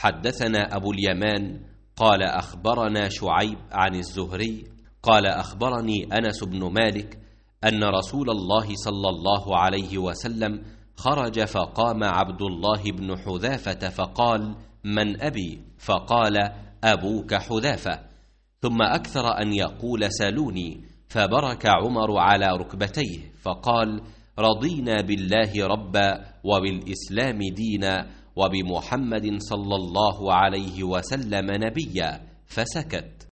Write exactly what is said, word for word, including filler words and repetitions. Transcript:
حدثنا أبو اليمان قال أخبرنا شعيب عن الزهري قال أخبرني أنس بن مالك أن رسول الله صلى الله عليه وسلم خرج فقام عبد الله بن حذافة فقال: من أبي؟ فقال: أبوك حذافة. ثم أكثر أن يقول: سالوني. فبرك عمر على ركبتيه فقال: رضينا بالله ربا وبالإسلام دينا وبمحمد صلى الله عليه وسلم نبيا. فسكت.